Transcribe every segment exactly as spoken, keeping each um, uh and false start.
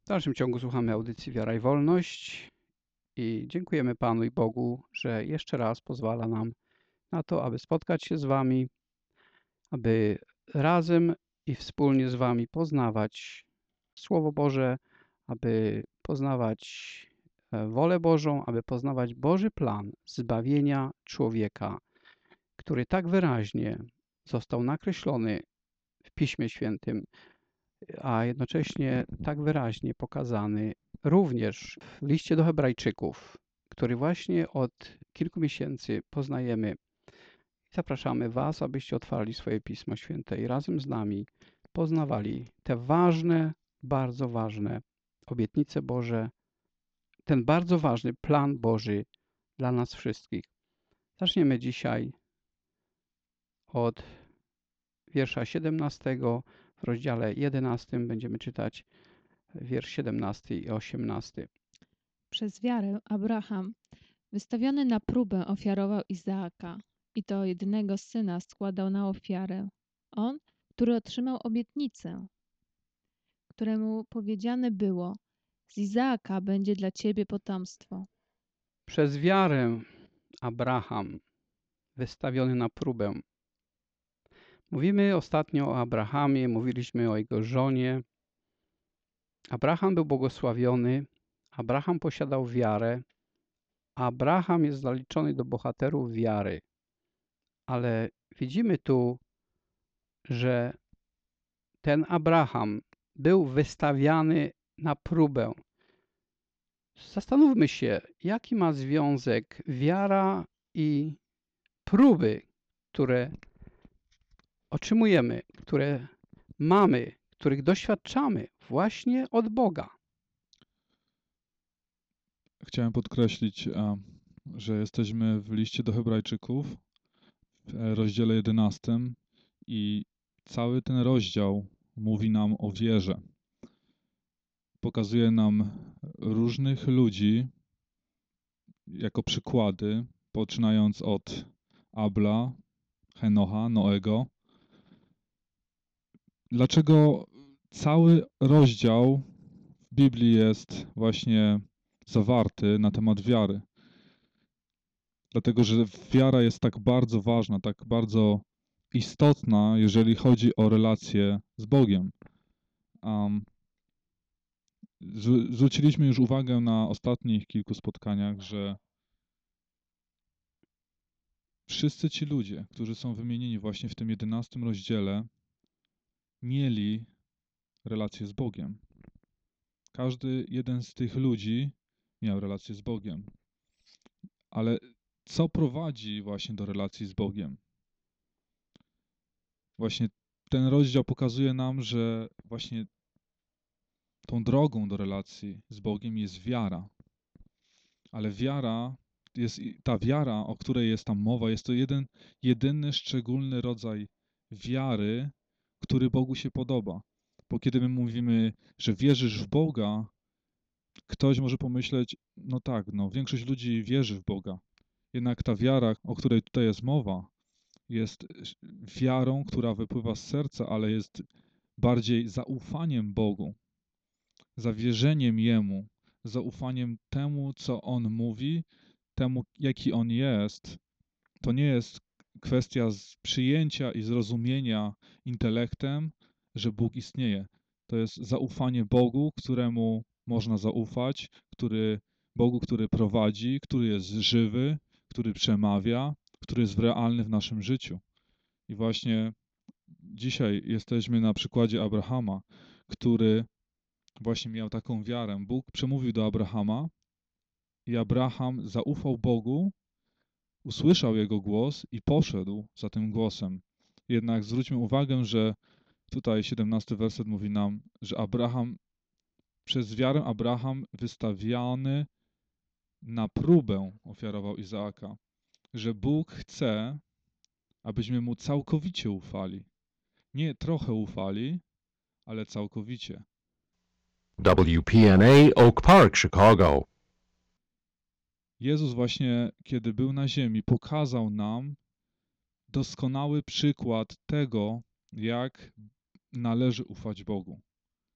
dalszym ciągu słuchamy audycji Wiara i Wolność i dziękujemy Panu i Bogu, że jeszcze raz pozwala nam na to, aby spotkać się z Wami, aby razem i wspólnie z Wami poznawać Słowo Boże, aby poznawać wolę Bożą, aby poznawać Boży plan zbawienia człowieka, który tak wyraźnie został nakreślony w Piśmie Świętym, a jednocześnie tak wyraźnie pokazany również w liście do Hebrajczyków, który właśnie od kilku miesięcy poznajemy. Zapraszamy Was, abyście otwarli swoje Pismo Święte i razem z nami poznawali te ważne, bardzo ważne obietnice Boże, ten bardzo ważny plan Boży dla nas wszystkich. Zaczniemy dzisiaj od wiersza siedemnastego. W rozdziale jedenastym będziemy czytać wiersz siedemnasty i osiemnasty. Przez wiarę Abraham, wystawiony na próbę, ofiarował Izaaka i to jedynego syna składał na ofiarę. On, który otrzymał obietnicę, któremu powiedziane było: z Izaaka będzie dla ciebie potomstwo. Przez wiarę Abraham, wystawiony na próbę. Mówimy ostatnio o Abrahamie, mówiliśmy o jego żonie. Abraham był błogosławiony, Abraham posiadał wiarę, Abraham jest zaliczony do bohaterów wiary. Ale widzimy tu, że ten Abraham był wystawiany na próbę. Zastanówmy się, jaki ma związek wiara i próby, które otrzymujemy, które mamy, których doświadczamy właśnie od Boga. Chciałem podkreślić, że jesteśmy w liście do Hebrajczyków w rozdziale jedenastym i cały ten rozdział mówi nam o wierze. Pokazuje nam różnych ludzi jako przykłady, poczynając od Abla, Henocha, Noego. Dlaczego cały rozdział w Biblii jest właśnie zawarty na temat wiary? Dlatego, że wiara jest tak bardzo ważna, tak bardzo istotna, jeżeli chodzi o relacje z Bogiem. Um, zwróciliśmy już uwagę na ostatnich kilku spotkaniach, że wszyscy ci ludzie, którzy są wymienieni właśnie w tym jedenastym rozdziale, mieli relację z Bogiem. Każdy jeden z tych ludzi miał relację z Bogiem. Ale co prowadzi właśnie do relacji z Bogiem? Właśnie ten rozdział pokazuje nam, że właśnie tą drogą do relacji z Bogiem jest wiara. Ale wiara, jest ta wiara, o której jest tam mowa, jest to jeden, jedyny szczególny rodzaj wiary, który Bogu się podoba. Bo kiedy my mówimy, że wierzysz w Boga, ktoś może pomyśleć, no tak, no większość ludzi wierzy w Boga. Jednak ta wiara, o której tutaj jest mowa, jest wiarą, która wypływa z serca, ale jest bardziej zaufaniem Bogu, zawierzeniem Jemu, zaufaniem temu, co On mówi, temu, jaki On jest. To nie jest kwestia przyjęcia i zrozumienia intelektem, że Bóg istnieje. To jest zaufanie Bogu, któremu można zaufać, który, Bogu, który prowadzi, który jest żywy, który przemawia, który jest realny w naszym życiu. I właśnie dzisiaj jesteśmy na przykładzie Abrahama, który właśnie miał taką wiarę. Bóg przemówił do Abrahama i Abraham zaufał Bogu, usłyszał Jego głos i poszedł za tym głosem. Jednak zwróćmy uwagę, że tutaj siedemnasty werset mówi nam, że Abraham, przez wiarę Abraham wystawiany na próbę ofiarował Izaaka. Że Bóg chce, abyśmy Mu całkowicie ufali. Nie trochę ufali, ale całkowicie. W P N A Oak Park, Chicago. Jezus właśnie, kiedy był na ziemi, pokazał nam doskonały przykład tego, jak należy ufać Bogu.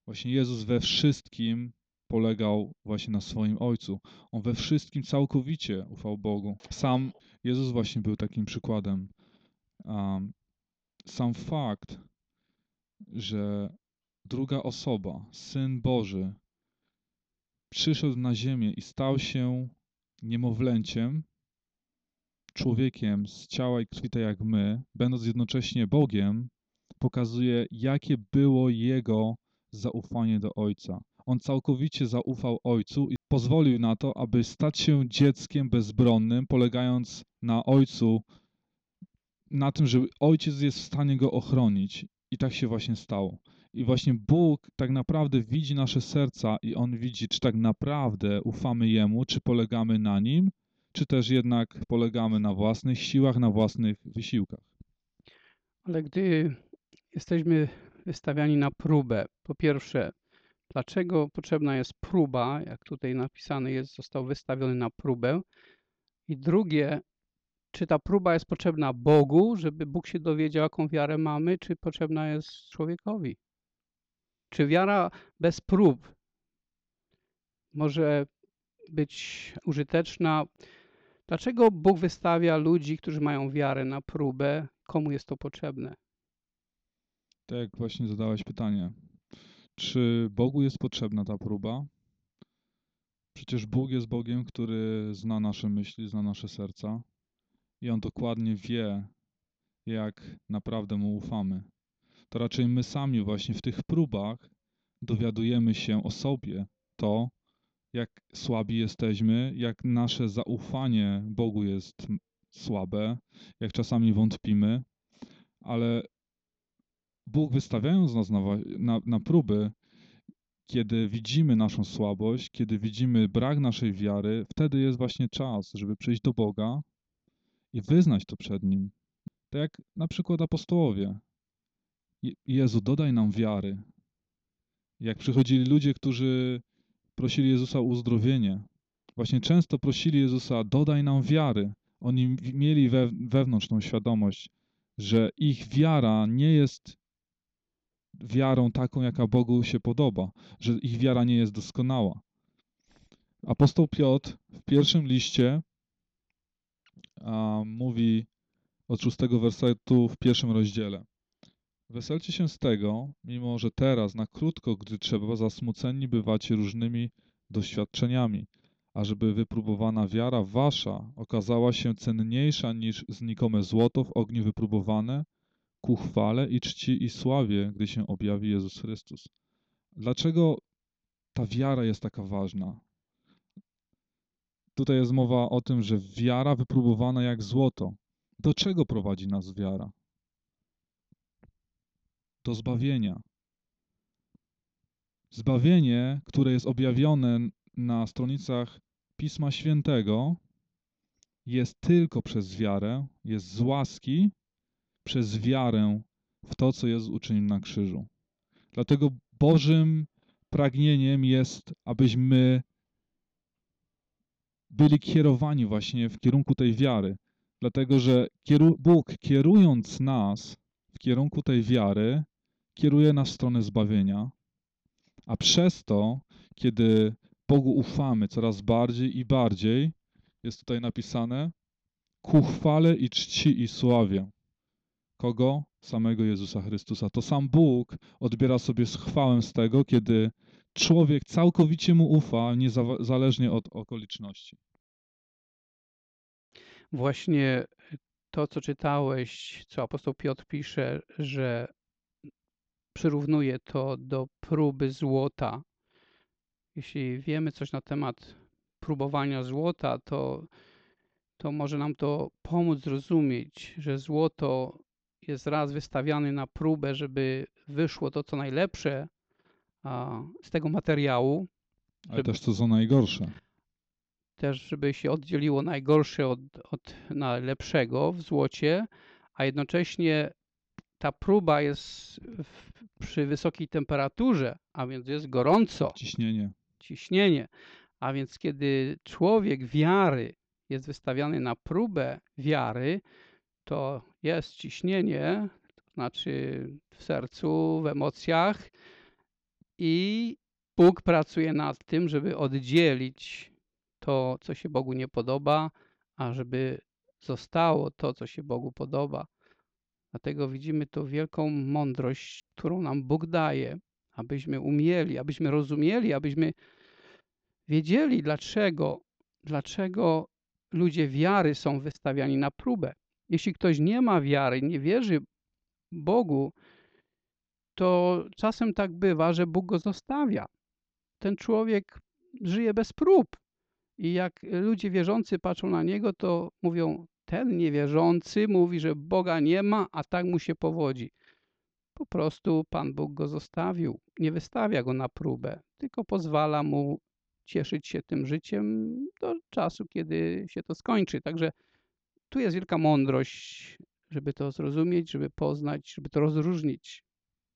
Właśnie Jezus we wszystkim polegał właśnie na swoim Ojcu. On we wszystkim całkowicie ufał Bogu. Sam Jezus właśnie był takim przykładem. Um, sam fakt, że druga osoba, Syn Boży, przyszedł na ziemię i stał się niemowlęciem, człowiekiem z ciała i krwi, tak jak my, będąc jednocześnie Bogiem, pokazuje, jakie było Jego zaufanie do Ojca. On całkowicie zaufał Ojcu i pozwolił na to, aby stać się dzieckiem bezbronnym, polegając na Ojcu, na tym, że Ojciec jest w stanie go ochronić. I tak się właśnie stało. I właśnie Bóg tak naprawdę widzi nasze serca i On widzi, czy tak naprawdę ufamy Jemu, czy polegamy na Nim, czy też jednak polegamy na własnych siłach, na własnych wysiłkach. Ale gdy jesteśmy wystawiani na próbę, po pierwsze, dlaczego potrzebna jest próba, jak tutaj napisane jest, został wystawiony na próbę. I drugie, czy ta próba jest potrzebna Bogu, żeby Bóg się dowiedział, jaką wiarę mamy, czy potrzebna jest człowiekowi? Czy wiara bez prób może być użyteczna? Dlaczego Bóg wystawia ludzi, którzy mają wiarę, na próbę? Komu jest to potrzebne? Tak jak właśnie zadałeś pytanie, czy Bogu jest potrzebna ta próba? Przecież Bóg jest Bogiem, który zna nasze myśli, zna nasze serca i On dokładnie wie, jak naprawdę Mu ufamy. To raczej my sami właśnie w tych próbach dowiadujemy się o sobie to, jak słabi jesteśmy, jak nasze zaufanie Bogu jest słabe, jak czasami wątpimy, ale Bóg, wystawiając nas na, na, na próby, kiedy widzimy naszą słabość, kiedy widzimy brak naszej wiary, wtedy jest właśnie czas, żeby przyjść do Boga i wyznać to przed Nim. Tak jak na przykład apostołowie. Jezu, dodaj nam wiary. Jak przychodzili ludzie, którzy prosili Jezusa o uzdrowienie, właśnie często prosili Jezusa, dodaj nam wiary. Oni mieli we, wewnątrz tą świadomość, że ich wiara nie jest wiarą taką, jaka Bogu się podoba, że ich wiara nie jest doskonała. Apostoł Piotr w pierwszym liście a, mówi od szóstego wersetu w pierwszym rozdziale. Weselcie się z tego, mimo że teraz na krótko, gdy trzeba, zasmuceni bywacie różnymi doświadczeniami, ażeby wypróbowana wiara wasza okazała się cenniejsza niż znikome złoto w ogniu wypróbowane, ku chwale i czci i sławie, gdy się objawi Jezus Chrystus. Dlaczego ta wiara jest taka ważna? Tutaj jest mowa o tym, że wiara wypróbowana jak złoto. Do czego prowadzi nas wiara? Do zbawienia. Zbawienie, które jest objawione na stronicach Pisma Świętego, jest tylko przez wiarę, jest z łaski, przez wiarę w to, co Jezus uczynił na krzyżu. Dlatego Bożym pragnieniem jest, abyśmy byli kierowani właśnie w kierunku tej wiary. Dlatego, że kieru- Bóg, kierując nas w kierunku tej wiary, kieruje nas w stronę zbawienia, a przez to, kiedy Bogu ufamy coraz bardziej i bardziej, jest tutaj napisane, ku chwale i czci i sławie. Kogo? Samego Jezusa Chrystusa. To sam Bóg odbiera sobie chwałę z tego, kiedy człowiek całkowicie Mu ufa, niezależnie od okoliczności. Właśnie to, co czytałeś, co apostoł Piotr pisze, że przyrównuje to do próby złota. Jeśli wiemy coś na temat próbowania złota, to, to może nam to pomóc zrozumieć, że złoto jest raz wystawiane na próbę, żeby wyszło to, co najlepsze a, z tego materiału. Ale żeby, też to co najgorsze. Też, żeby się oddzieliło najgorsze od, od najlepszego w złocie, a jednocześnie ta próba jest w, przy wysokiej temperaturze, a więc jest gorąco. Ciśnienie. Ciśnienie. A więc kiedy człowiek wiary jest wystawiany na próbę wiary, to jest ciśnienie, to znaczy w sercu, w emocjach I Bóg pracuje nad tym, żeby oddzielić to, co się Bogu nie podoba, a żeby zostało to, co się Bogu podoba. Dlatego widzimy tu wielką mądrość, którą nam Bóg daje, abyśmy umieli, abyśmy rozumieli, abyśmy wiedzieli, dlaczego, dlaczego ludzie wiary są wystawiani na próbę. Jeśli ktoś nie ma wiary, nie wierzy Bogu, to czasem tak bywa, że Bóg go zostawia. Ten człowiek żyje bez prób. I jak ludzie wierzący patrzą na niego, to mówią, ten niewierzący mówi, że Boga nie ma, a tak mu się powodzi. Po prostu Pan Bóg go zostawił. Nie wystawia go na próbę, tylko pozwala mu cieszyć się tym życiem do czasu, kiedy się to skończy. Także tu jest wielka mądrość, żeby to zrozumieć, żeby poznać, żeby to rozróżnić.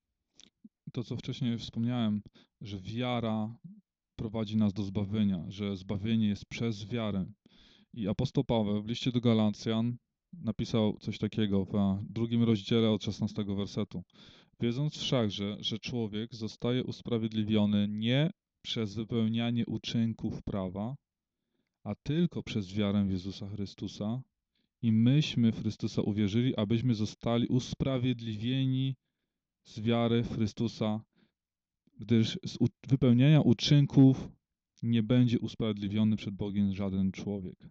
To, co wcześniej wspomniałem, że wiara prowadzi nas do zbawienia, że zbawienie jest przez wiarę. I apostoł Paweł w liście do Galacjan napisał coś takiego w drugim rozdziale od szesnastego wersetu. Wiedząc wszakże, że człowiek zostaje usprawiedliwiony nie przez wypełnianie uczynków prawa, a tylko przez wiarę w Jezusa Chrystusa, i myśmy w Chrystusa uwierzyli, abyśmy zostali usprawiedliwieni z wiary w Chrystusa, gdyż z wypełniania uczynków nie będzie usprawiedliwiony przed Bogiem żaden człowiek.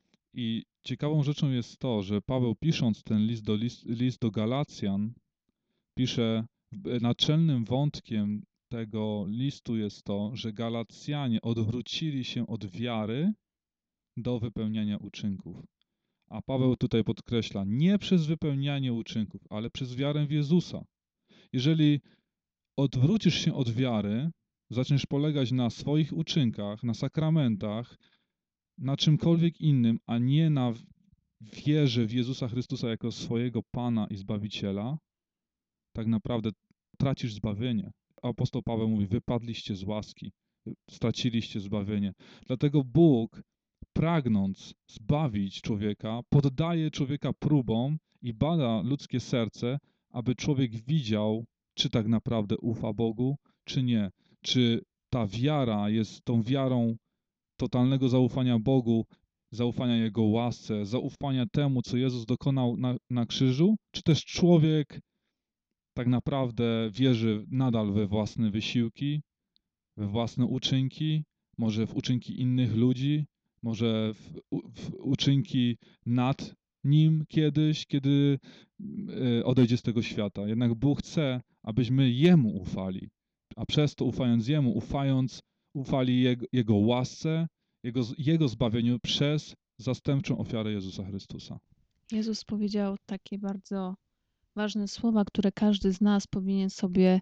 I ciekawą rzeczą jest to, że Paweł, pisząc ten list do, list, list do Galacjan, pisze, naczelnym wątkiem tego listu jest to, że Galacjanie odwrócili się od wiary do wypełniania uczynków. A Paweł tutaj podkreśla, nie przez wypełnianie uczynków, ale przez wiarę w Jezusa. Jeżeli odwrócisz się od wiary, zaczniesz polegać na swoich uczynkach, na sakramentach, na czymkolwiek innym, a nie na wierze w Jezusa Chrystusa jako swojego Pana i Zbawiciela, tak naprawdę tracisz zbawienie. Apostoł Paweł mówi, wypadliście z łaski, straciliście zbawienie. Dlatego Bóg, pragnąc zbawić człowieka, poddaje człowieka próbom i bada ludzkie serce, aby człowiek widział, czy tak naprawdę ufa Bogu, czy nie. Czy ta wiara jest tą wiarą totalnego zaufania Bogu, zaufania Jego łasce, zaufania temu, co Jezus dokonał na, na krzyżu, czy też człowiek tak naprawdę wierzy nadal we własne wysiłki, we własne uczynki, może w uczynki innych ludzi, może w, w uczynki nad nim kiedyś, kiedy odejdzie z tego świata. Jednak Bóg chce, abyśmy Jemu ufali, a przez to ufając Jemu, ufając, ufali Jego, Jego łasce, Jego, Jego zbawieniu przez zastępczą ofiarę Jezusa Chrystusa. Jezus powiedział takie bardzo ważne słowa, które każdy z nas powinien sobie,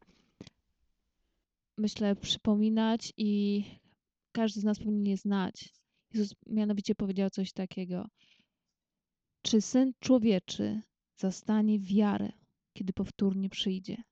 myślę, przypominać i każdy z nas powinien je znać. Jezus mianowicie powiedział coś takiego. Czy Syn Człowieczy zastanie wiarę, kiedy powtórnie przyjdzie?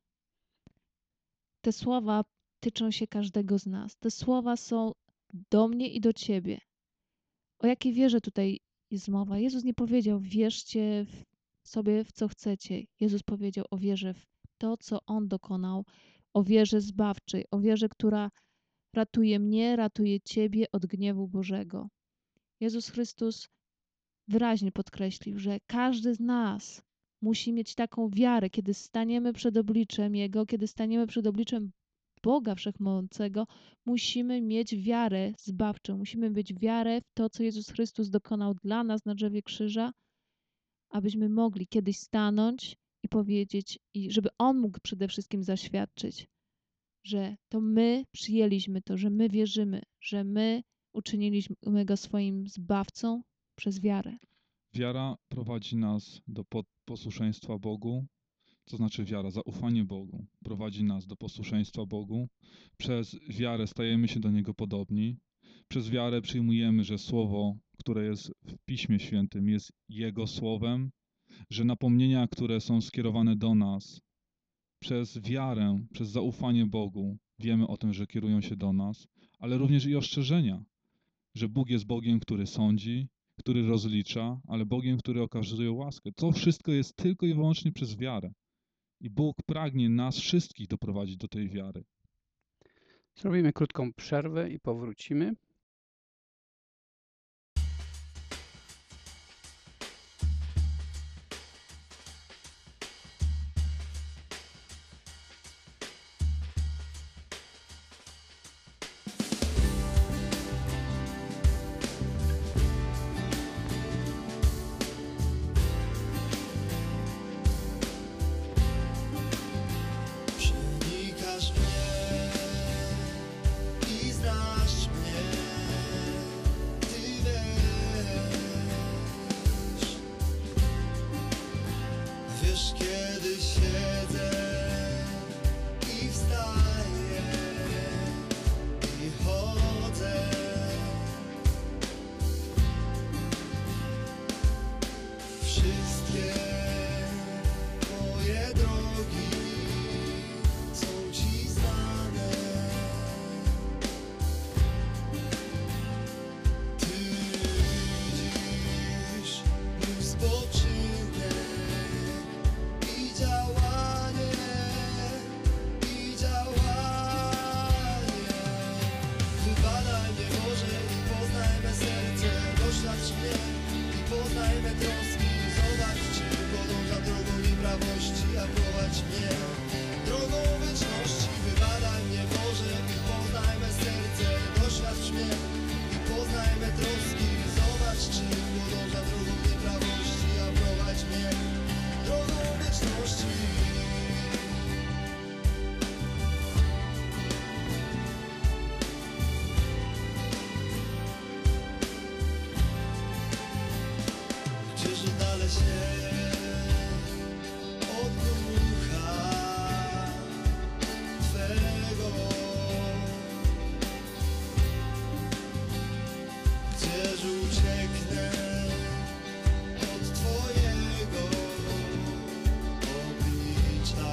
Te słowa tyczą się każdego z nas. Te słowa są do mnie i do ciebie. O jakiej wierze tutaj jest mowa? Jezus nie powiedział, wierzcie w sobie w co chcecie. Jezus powiedział o wierze w to, co On dokonał, o wierze zbawczej, o wierze, która ratuje mnie, ratuje ciebie od gniewu Bożego. Jezus Chrystus wyraźnie podkreślił, że każdy z nas musi mieć taką wiarę, kiedy staniemy przed obliczem Jego, kiedy staniemy przed obliczem Boga Wszechmogącego, musimy mieć wiarę zbawczą, musimy mieć wiarę w to, co Jezus Chrystus dokonał dla nas na drzewie krzyża, abyśmy mogli kiedyś stanąć i powiedzieć, i żeby On mógł przede wszystkim zaświadczyć, że to my przyjęliśmy to, że my wierzymy, że my uczyniliśmy Go swoim Zbawcą przez wiarę. Wiara prowadzi nas do posłuszeństwa Bogu, to znaczy wiara, zaufanie Bogu prowadzi nas do posłuszeństwa Bogu. Przez wiarę stajemy się do Niego podobni. Przez wiarę przyjmujemy, że Słowo, które jest w Piśmie Świętym, jest Jego Słowem, że napomnienia, które są skierowane do nas, przez wiarę, przez zaufanie Bogu wiemy o tym, że kierują się do nas, ale również i ostrzeżenia, że Bóg jest Bogiem, który sądzi, który rozlicza, ale Bogiem, który okazuje łaskę. To wszystko jest tylko i wyłącznie przez wiarę. I Bóg pragnie nas wszystkich doprowadzić do tej wiary. Zrobimy krótką przerwę i powrócimy. Przenikasz mnie i znasz mnie, Ty wiesz, wiesz kiedy siedzę i wstaję i chodzę. Wszystkie moje drogi są Ci znane. Ty widzisz mój spoczynek i działanie, i działanie. Wybadaj mnie Boże i poznaj me serce, doświadcz mnie i poznaj me troski. Zobacz, czy podąża drogą nieprawości, a prowadź mnie drogą wieczności. Wybadaj mnie Boże i poznaj me serce, doświadcz mnie i poznaj me troski. Zobacz, czy podąża drogą nieprawości, a prowadź mnie drogą wieczności. Gdzież oddalę się od ducha Twego, gdzież ucieknę od Twojego oblicza.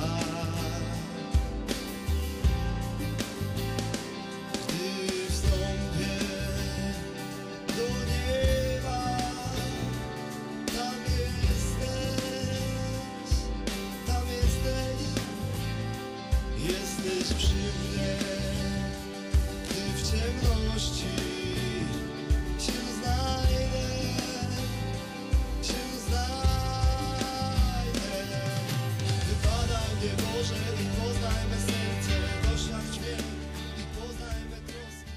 Gdy wstąpię do nieba, tam jesteś, tam jesteś, jesteś przy mnie, gdy w ciemności się znajdę, się znajdę. Wybadaj mnie Boże i poznaj me serce, doświadcz mnie i poznaj me troski.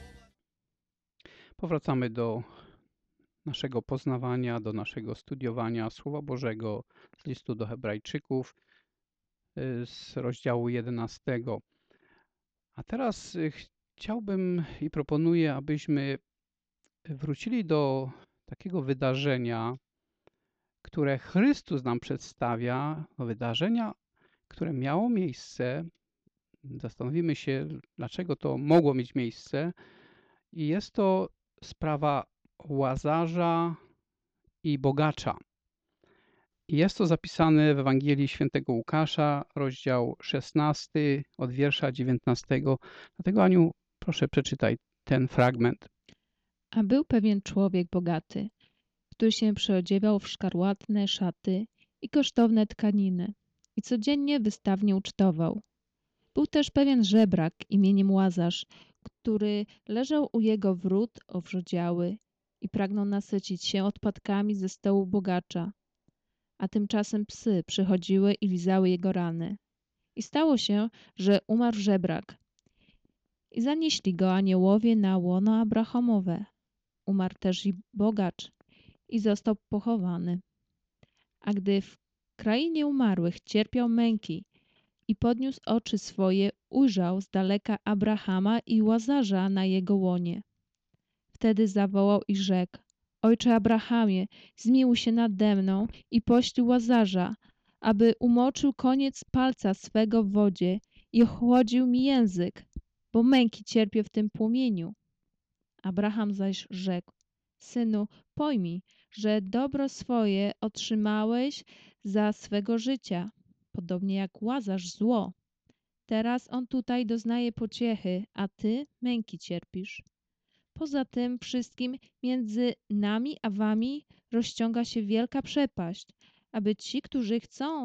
Powracamy do naszego poznawania, do naszego studiowania Słowa Bożego z listu do Hebrajczyków y, z rozdziału jedenastego. A teraz y, chciałbym i proponuję, abyśmy wrócili do takiego wydarzenia, które Chrystus nam przedstawia, wydarzenia, które miało miejsce. Zastanowimy się, dlaczego to mogło mieć miejsce. I jest to sprawa Łazarza i bogacza. I jest to zapisane w Ewangelii Świętego Łukasza, rozdział szesnasty, od wiersza dziewiętnastego. Dlatego, Aniu, proszę przeczytaj ten fragment. A był pewien człowiek bogaty, który się przyodziewał w szkarłatne szaty i kosztowne tkaniny i codziennie wystawnie ucztował. Był też pewien żebrak imieniem Łazarz, który leżał u jego wrót owrzodziały i pragnął nasycić się odpadkami ze stołu bogacza. A tymczasem psy przychodziły i lizały jego rany. I stało się, że umarł żebrak. I zanieśli go aniołowie na łono Abrahamowe. Umarł też i bogacz i został pochowany. A gdy w krainie umarłych cierpiał męki i podniósł oczy swoje, ujrzał z daleka Abrahama i Łazarza na jego łonie. Wtedy zawołał i rzekł: Ojcze Abrahamie, zmiłuj się nade mną i poślij Łazarza, aby umoczył koniec palca swego w wodzie i ochłodził mi język, bo męki cierpię w tym płomieniu. Abraham zaś rzekł: Synu, pojmij, że dobro swoje otrzymałeś za swego życia, podobnie jak Łazarz zło. Teraz on tutaj doznaje pociechy, a ty męki cierpisz. Poza tym wszystkim między nami a wami rozciąga się wielka przepaść, aby ci, którzy chcą,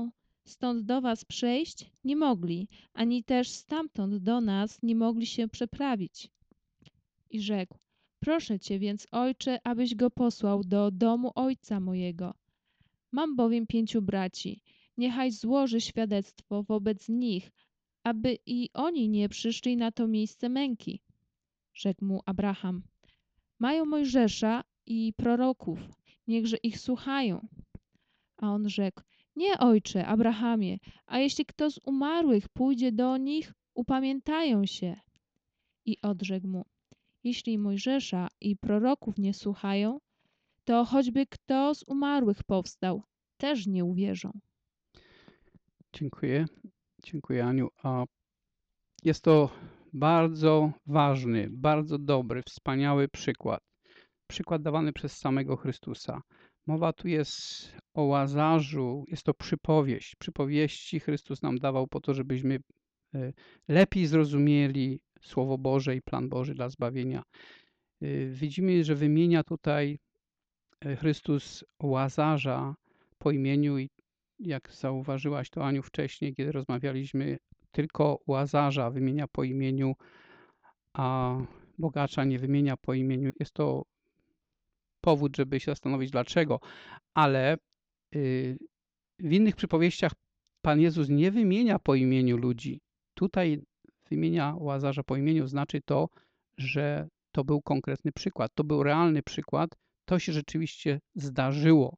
stąd do was przejść nie mogli, ani też stamtąd do nas nie mogli się przeprawić. I rzekł: Proszę cię więc, ojcze, abyś go posłał do domu ojca mojego. Mam bowiem pięciu braci. Niechaj złoży świadectwo wobec nich, aby i oni nie przyszli na to miejsce męki. Rzekł mu Abraham: Mają Mojżesza i proroków, niechże ich słuchają. A on rzekł: Nie, ojcze Abrahamie, a jeśli kto z umarłych pójdzie do nich, upamiętają się. I odrzekł mu: Jeśli Mojżesza i proroków nie słuchają, to choćby kto z umarłych powstał, też nie uwierzą. Dziękuję. Dziękuję, Aniu. A jest to bardzo ważny, bardzo dobry, wspaniały przykład. Przykład dawany przez samego Chrystusa. Mowa tu jest o Łazarzu, jest to przypowieść. Przypowieści Chrystus nam dawał po to, żebyśmy e, lepiej zrozumieli Słowo Boże i plan Boży dla zbawienia. E, Widzimy, że wymienia tutaj e, Chrystus Łazarza po imieniu i jak zauważyłaś to, Aniu, wcześniej, kiedy rozmawialiśmy, tylko Łazarza wymienia po imieniu, a bogacza nie wymienia po imieniu. Jest to powód, żeby się zastanowić dlaczego, ale y, w innych przypowieściach Pan Jezus nie wymienia po imieniu ludzi. Tutaj wymienia Łazarza po imieniu, znaczy to, że to był konkretny przykład, to był realny przykład, to się rzeczywiście zdarzyło.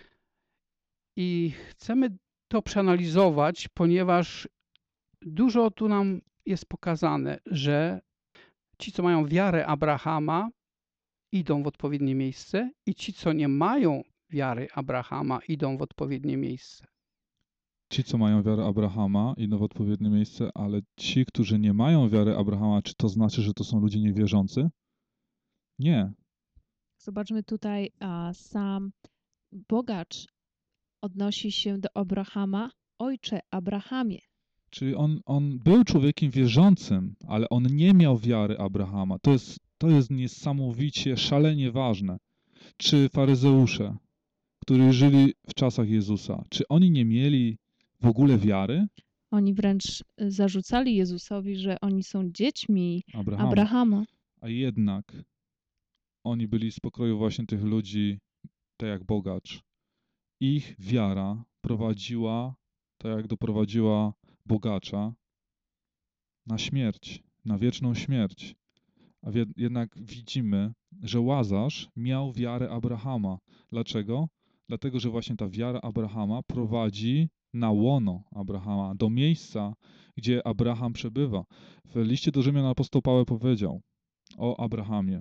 I chcemy to przeanalizować, ponieważ dużo tu nam jest pokazane, że ci, co mają wiarę Abrahama, idą w odpowiednie miejsce i ci, co nie mają wiary Abrahama, idą w odpowiednie miejsce. Ci, co mają wiarę Abrahama, idą w odpowiednie miejsce, ale ci, którzy nie mają wiary Abrahama, czy to znaczy, że to są ludzie niewierzący? Nie. Zobaczmy tutaj, a sam bogacz odnosi się do Abrahama: Ojcze Abrahamie. Czyli on, on był człowiekiem wierzącym, ale on nie miał wiary Abrahama. To jest, to jest niesamowicie, szalenie ważne. Czy faryzeusze, którzy żyli w czasach Jezusa, czy oni nie mieli w ogóle wiary Oni wręcz zarzucali Jezusowi, że oni są dziećmi Abrahama? Abrahama. A jednak oni byli z pokroju właśnie tych ludzi, tak jak bogacz. Ich wiara prowadziła, tak jak doprowadziła bogacza, na śmierć, na wieczną śmierć. A wie, jednak widzimy, że Łazarz miał wiarę Abrahama. Dlaczego? Dlatego, że właśnie ta wiara Abrahama prowadzi na łono Abrahama, do miejsca, gdzie Abraham przebywa. W liście do Rzymian apostoł Paweł powiedział o Abrahamie: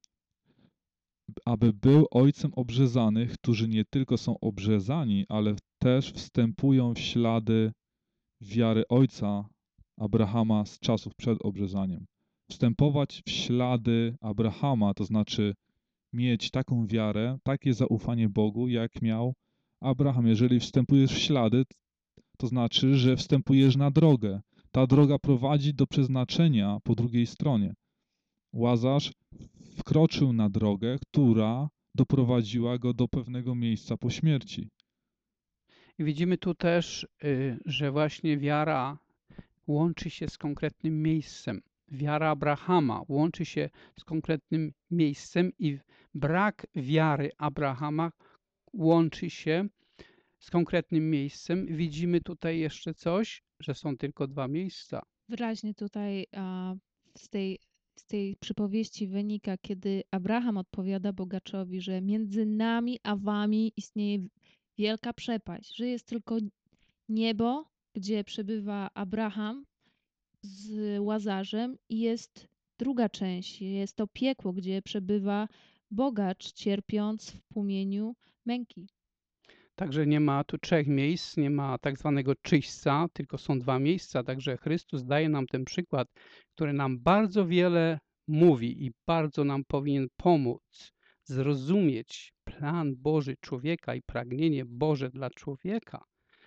aby był ojcem obrzezanych, którzy nie tylko są obrzezani, ale też wstępują w ślady wiary ojca Abrahama z czasów przed obrzezaniem. Wstępować w ślady Abrahama, to znaczy mieć taką wiarę, takie zaufanie Bogu, jak miał Abraham. Jeżeli wstępujesz w ślady, to znaczy, że wstępujesz na drogę. Ta droga prowadzi do przeznaczenia po drugiej stronie. Łazarz wkroczył na drogę, która doprowadziła go do pewnego miejsca po śmierci. I widzimy tu też, y, że właśnie wiara łączy się z konkretnym miejscem. Wiara Abrahama łączy się z konkretnym miejscem i brak wiary Abrahama łączy się z konkretnym miejscem. Widzimy tutaj jeszcze coś, że są tylko dwa miejsca. Wyraźnie tutaj a, z tej, z tej przypowieści wynika, kiedy Abraham odpowiada bogaczowi, że między nami a wami istnieje wielka przepaść, że jest tylko niebo, gdzie przebywa Abraham z Łazarzem, i jest druga część, jest to piekło, gdzie przebywa bogacz, cierpiąc w płomieniu męki. Także nie ma tu trzech miejsc, nie ma tak zwanego czyśćca, tylko są dwa miejsca. Także Chrystus daje nam ten przykład, który nam bardzo wiele mówi i bardzo nam powinien pomóc zrozumieć plan Boży człowieka i pragnienie Boże dla człowieka.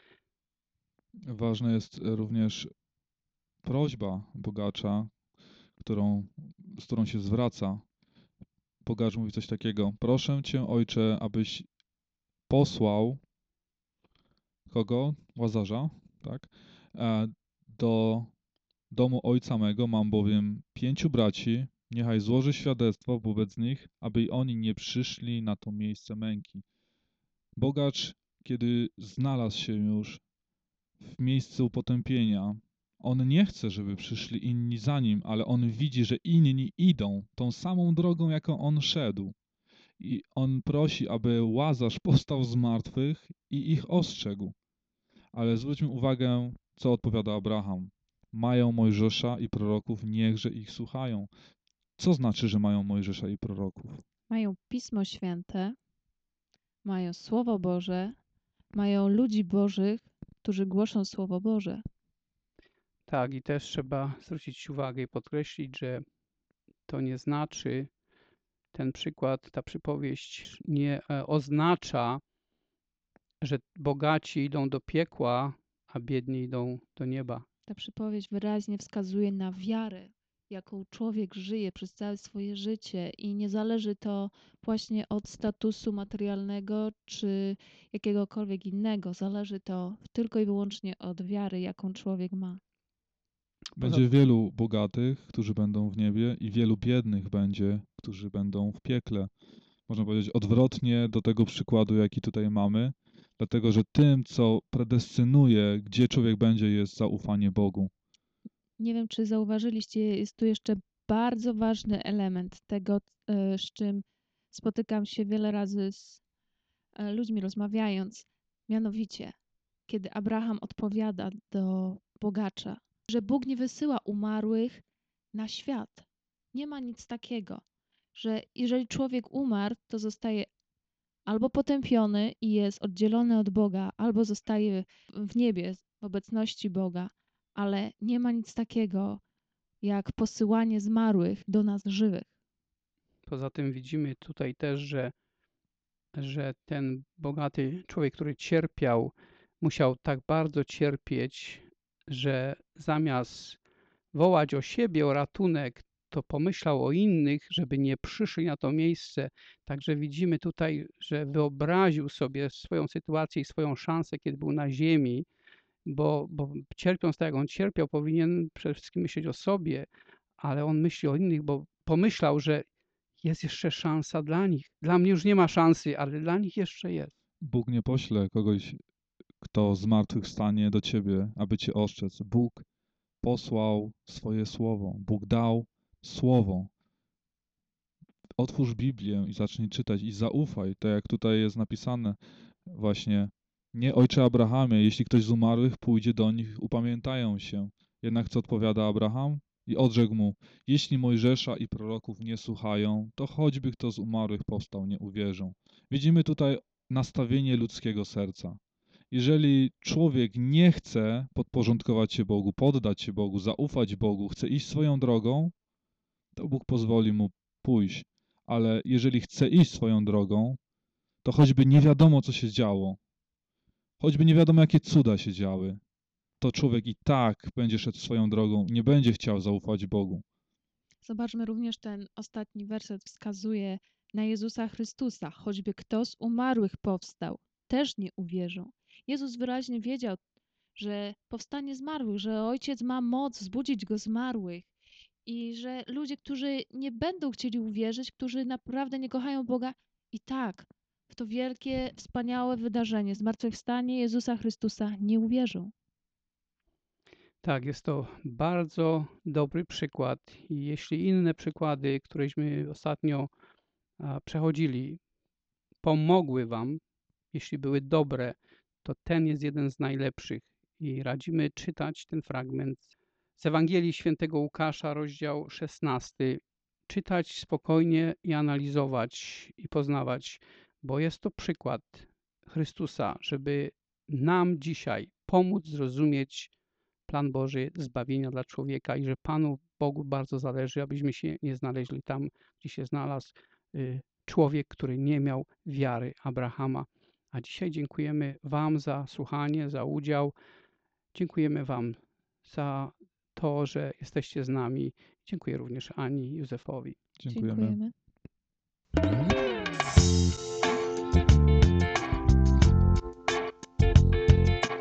Ważna jest również prośba bogacza, którą, z którą się zwraca. Bogacz mówi coś takiego: proszę cię, ojcze, abyś posłał kogo? Łazarza, tak? E, do domu ojca mego mam bowiem pięciu braci, niechaj złoży świadectwo wobec nich, aby i oni nie przyszli na to miejsce męki. Bogacz, kiedy znalazł się już w miejscu potępienia, on nie chce, żeby przyszli inni za nim, ale on widzi, że inni idą tą samą drogą, jaką on szedł. I on prosi, aby Łazarz powstał z martwych i ich ostrzegł. Ale zwróćmy uwagę, co odpowiada Abraham. Mają Mojżesza i proroków, niechże ich słuchają. Co znaczy, że mają Mojżesza i proroków? Mają Pismo Święte, mają Słowo Boże, mają ludzi Bożych, którzy głoszą Słowo Boże. Tak, i też trzeba zwrócić uwagę i podkreślić, że to nie znaczy, ten przykład, ta przypowieść nie e, oznacza, że bogaci idą do piekła, a biedni idą do nieba. Ta przypowieść wyraźnie wskazuje na wiarę, jaką człowiek żyje przez całe swoje życie i nie zależy to właśnie od statusu materialnego czy jakiegokolwiek innego. Zależy to tylko i wyłącznie od wiary, jaką człowiek ma. Będzie wielu bogatych, którzy będą w niebie i wielu biednych będzie, którzy będą w piekle. Można powiedzieć odwrotnie do tego przykładu, jaki tutaj mamy, dlatego że tym, co predestynuje, gdzie człowiek będzie, jest zaufanie Bogu. Nie wiem, czy zauważyliście, jest tu jeszcze bardzo ważny element tego, e, z czym spotykam się wiele razy z e, ludźmi rozmawiając. Mianowicie, kiedy Abraham odpowiada do bogacza, że Bóg nie wysyła umarłych na świat. Nie ma nic takiego, że jeżeli człowiek umarł, to zostaje albo potępiony i jest oddzielony od Boga, albo zostaje w niebie w obecności Boga, ale nie ma nic takiego jak posyłanie zmarłych do nas żywych. Poza tym widzimy tutaj też, że, że ten bogaty człowiek, który cierpiał, musiał tak bardzo cierpieć, że zamiast wołać o siebie, o ratunek, to pomyślał o innych, żeby nie przyszli na to miejsce. Także widzimy tutaj, że wyobraził sobie swoją sytuację i swoją szansę, kiedy był na ziemi, bo, bo cierpiąc tak, jak on cierpiał, powinien przede wszystkim myśleć o sobie, ale on myśli o innych, bo pomyślał, że jest jeszcze szansa dla nich. Dla mnie już nie ma szansy, ale dla nich jeszcze jest. Bóg nie pośle kogoś, kto zmartwychwstanie do ciebie, aby cię ostrzec. Bóg posłał swoje słowo. Bóg dał słowo. Otwórz Biblię i zacznij czytać i zaufaj. Tak jak tutaj jest napisane właśnie, nie ojcze Abrahamie, jeśli ktoś z umarłych pójdzie do nich, upamiętają się. Jednak co odpowiada Abraham? I odrzekł mu, jeśli Mojżesza i proroków nie słuchają, to choćby kto z umarłych powstał, nie uwierzą. Widzimy tutaj nastawienie ludzkiego serca. Jeżeli człowiek nie chce podporządkować się Bogu, poddać się Bogu, zaufać Bogu, chce iść swoją drogą, to Bóg pozwoli mu pójść. Ale jeżeli chce iść swoją drogą, to choćby nie wiadomo, co się działo, choćby nie wiadomo, jakie cuda się działy, to człowiek i tak będzie szedł swoją drogą, nie będzie chciał zaufać Bogu. Zobaczmy również ten ostatni werset wskazuje na Jezusa Chrystusa. Choćby kto z umarłych powstał, też nie uwierzą. Jezus wyraźnie wiedział, że powstanie zmarłych, że Ojciec ma moc wzbudzić go z zmarłych i że ludzie, którzy nie będą chcieli uwierzyć, którzy naprawdę nie kochają Boga, i tak w to wielkie, wspaniałe wydarzenie, zmartwychwstanie Jezusa Chrystusa, nie uwierzą. Tak, jest to bardzo dobry przykład i jeśli inne przykłady, któreśmy ostatnio a, przechodzili, pomogły wam, jeśli były dobre, to ten jest jeden z najlepszych i radzimy czytać ten fragment z Ewangelii Świętego Łukasza, rozdział szesnasty. Czytać spokojnie i analizować i poznawać, bo jest to przykład Chrystusa, żeby nam dzisiaj pomóc zrozumieć plan Boży zbawienia dla człowieka i że Panu Bogu bardzo zależy, abyśmy się nie znaleźli tam, gdzie się znalazł y, człowiek, który nie miał wiary Abrahama. A dzisiaj dziękujemy Wam za słuchanie, za udział. Dziękujemy Wam za to, że jesteście z nami. Dziękuję również Ani i Józefowi. Dziękujemy. Dziękujemy.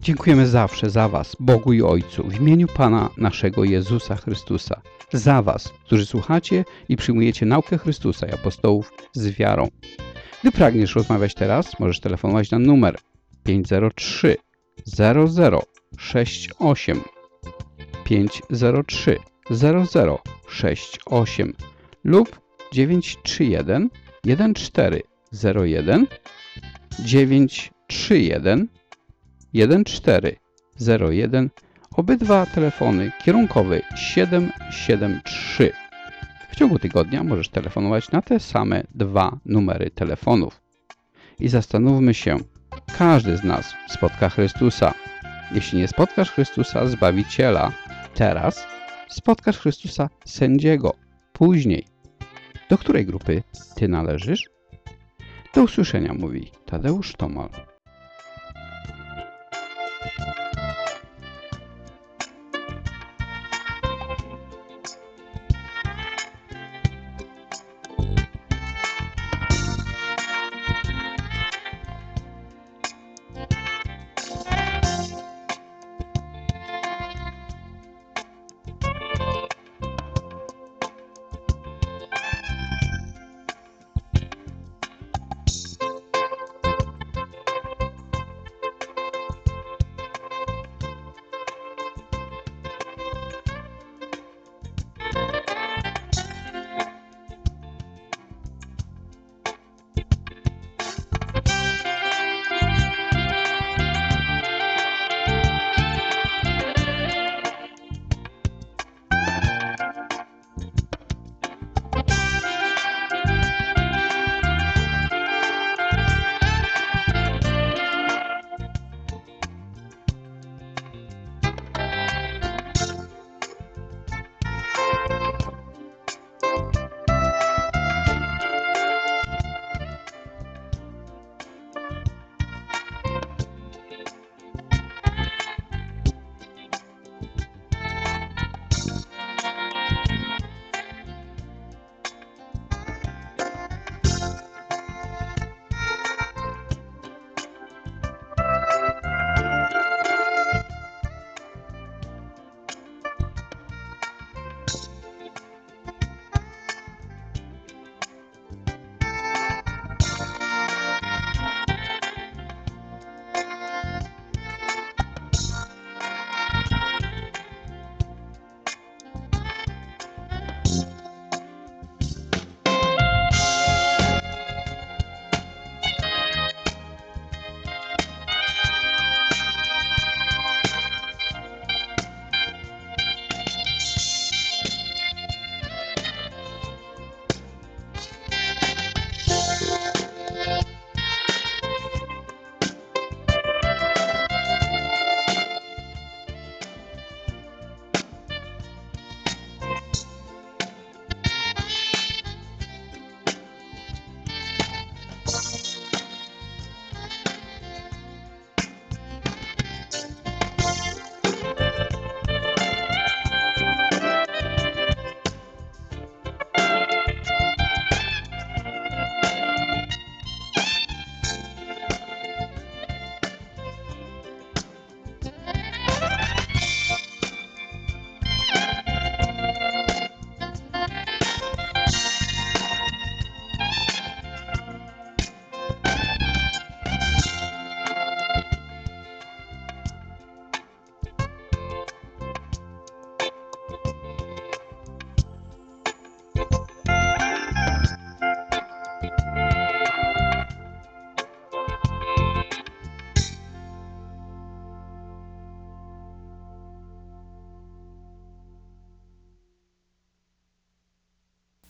Dziękujemy zawsze za Was, Bogu i Ojcu, w imieniu Pana naszego Jezusa Chrystusa. Za Was, którzy słuchacie i przyjmujecie naukę Chrystusa i apostołów z wiarą. Gdy pragniesz rozmawiać teraz, możesz telefonować na numer pięć zero trzy zero zero sześć osiem pięć zero trzy zero zero sześć osiem lub dziewięć trzy jeden jeden cztery zero jeden dziewięć trzy jeden jeden cztery zero jeden. Obydwa telefony kierunkowy siedem siedem trzy. W ciągu tygodnia możesz telefonować na te same dwa numery telefonów. I zastanówmy się, każdy z nas spotka Chrystusa. Jeśli nie spotkasz Chrystusa Zbawiciela teraz, spotkasz Chrystusa Sędziego później. Do której grupy Ty należysz? Do usłyszenia, mówi Tadeusz Tomal.